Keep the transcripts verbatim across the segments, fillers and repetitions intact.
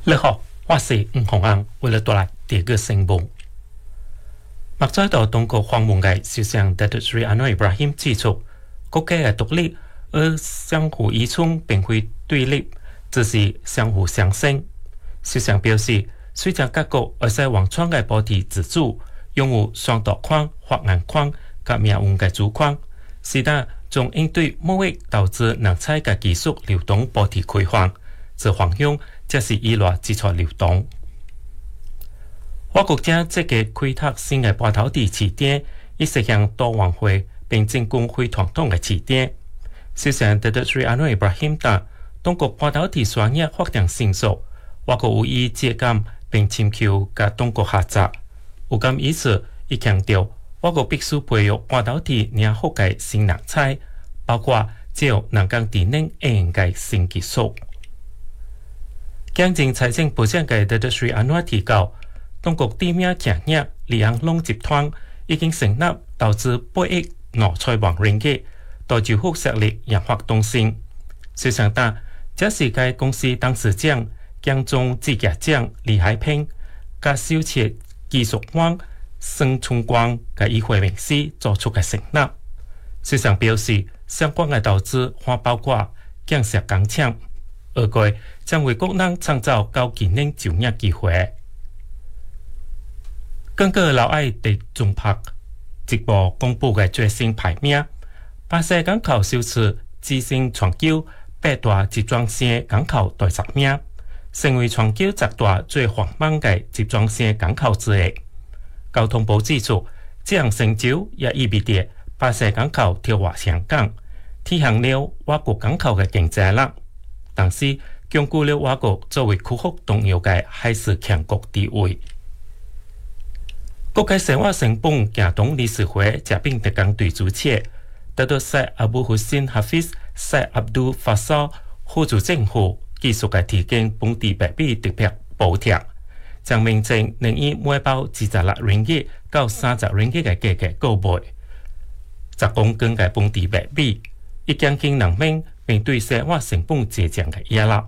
你好，我是吳洪安，為了帶來第二個新聞。目在到中國訪問嘅首相 Datuk Seri Anwar Ibrahim 指出，國家嘅獨立而相互依存並非對立，只是相互相生。首相表示，隨着各國而在網創嘅保持自主，擁有雙導框、法案框及命運嘅主框，是但將應對貿易導致人才嘅技術流動保持開放，這方向這是依賴基礎流動。我國正積極開拓新嘅半導體市場，以實現多元化並進攻非傳統嘅市場。首相 Datuk Seri Anwar Ibrahim 答，中國半導體產業發展成熟，我國有意借鑑並尋求甲中國合作。有鑑於此，伊強調，我國必須培育半導體領域嘅新人才，包括借由人工智能 A I 嘅新技術。經濟財政部長嘅 Datuk Seri Anwar 提到，中國知名企業里昂龍集團已經成立投資八億內財萬ringgit嘅大洲福實力研發中心。首相答，這是該公司董事長兼總資格長李海平甲首席技術官孫春光嘅與會面時做出嘅承諾。首相表示，相關嘅投資還包括建設工廠，預計將為國人創造高技能就業機會。根據老愛地中拍直播公布嘅最新排名，巴西港口首次躋身全球八大集裝箱港口第十名，成為全球十大最繁忙嘅集裝箱港口之一。交通部指出，這項成就也意味着巴西港口超越香港，體現了我國港口嘅競爭力，同時鞏固了我國作為區域重要嘅海事強國地位。國際生活成本行動理事會這邊特工隊主席得到塞阿布胡辛哈菲斯塞阿杜法沙呼籲政府繼續嘅提供本地百比特別補貼，將民眾能以每包二十六ringgit到三十ringgit嘅價格購買十公斤嘅本地百比，以減輕人民面對生活成本節漲嘅壓力。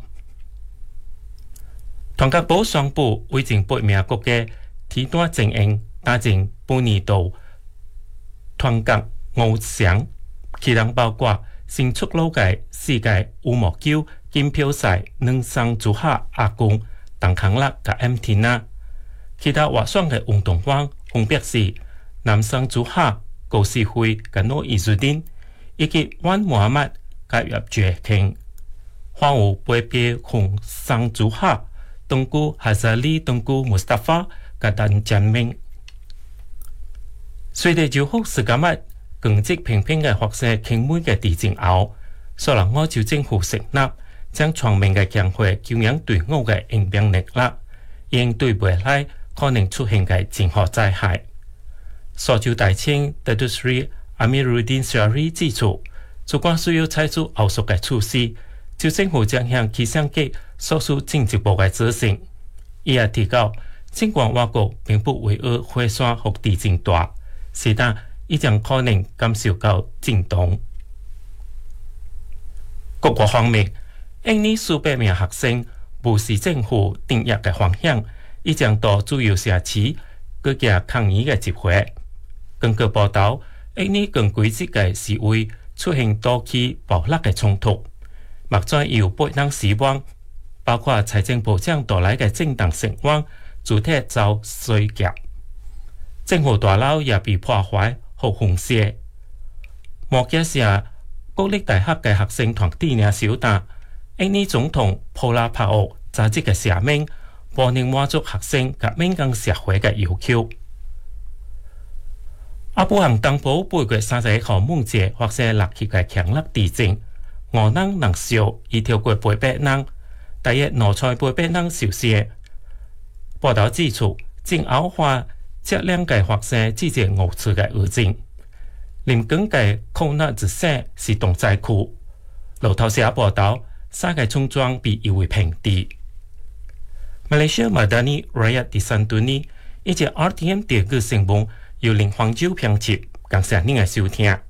統計部宣布為前八名國家提單精英打進本年度團結五強，其中包括新出爐嘅世界羽毛球錦標賽兩雙組合亞軍鄧康樂及 M T N A， 其他滑雙嘅運動員分別是男雙組合高士輝及諾伊祖丁，以及溫穆罕默德及葉覺慶。還有杯杯紅雙組合東姑哈扎里東姑穆斯塔法及鄧振明。隨着洲福世界末經濟平平嘅發射傾門嘅地震後，所能澳洲政府承諾將全面嘅強化救援隊伍嘅應變能力，應對未來可能出現嘅任何災害。蘇州大清 Datuk Seri Amiruddin Syari 指出，主管需要採取後續嘅措施，州政府將向氣象局所屬政治部嘅指示。伊也提到，儘管我國並不為惡火山或地震大，是但已將可能感受到震動。各國方面，印尼數百名學生無視政府定入嘅方向，已將到主要社區舉行抗議嘅集會。根據報道，印尼更規則嘅示威出現多起暴力嘅衝突，目前有八人死亡，包括財政部長帶來嘅政黨成員主體遭衰劫。政府大樓也被破壞和轟射。莫加西國立大學嘅學生團體也小達，印尼總統普拉帕奧早前嘅聲明，歡迎滿足學生及民間社會嘅要求。阿富汗東部八月三十一號晚間發生六級嘅強力地震，五人人壽已超過八百人，大約兩千八百人受傷。報道指出，震後話這兩個發生至少五次嘅餘震。臨港嘅庫納茲省是重災區。路透社報道，三個村莊被夷為平地。馬來西亞馬達尼 Rakyat di Santuni 以及 R T M 第二個新聞由林黃洲編輯，感謝您嘅收聽。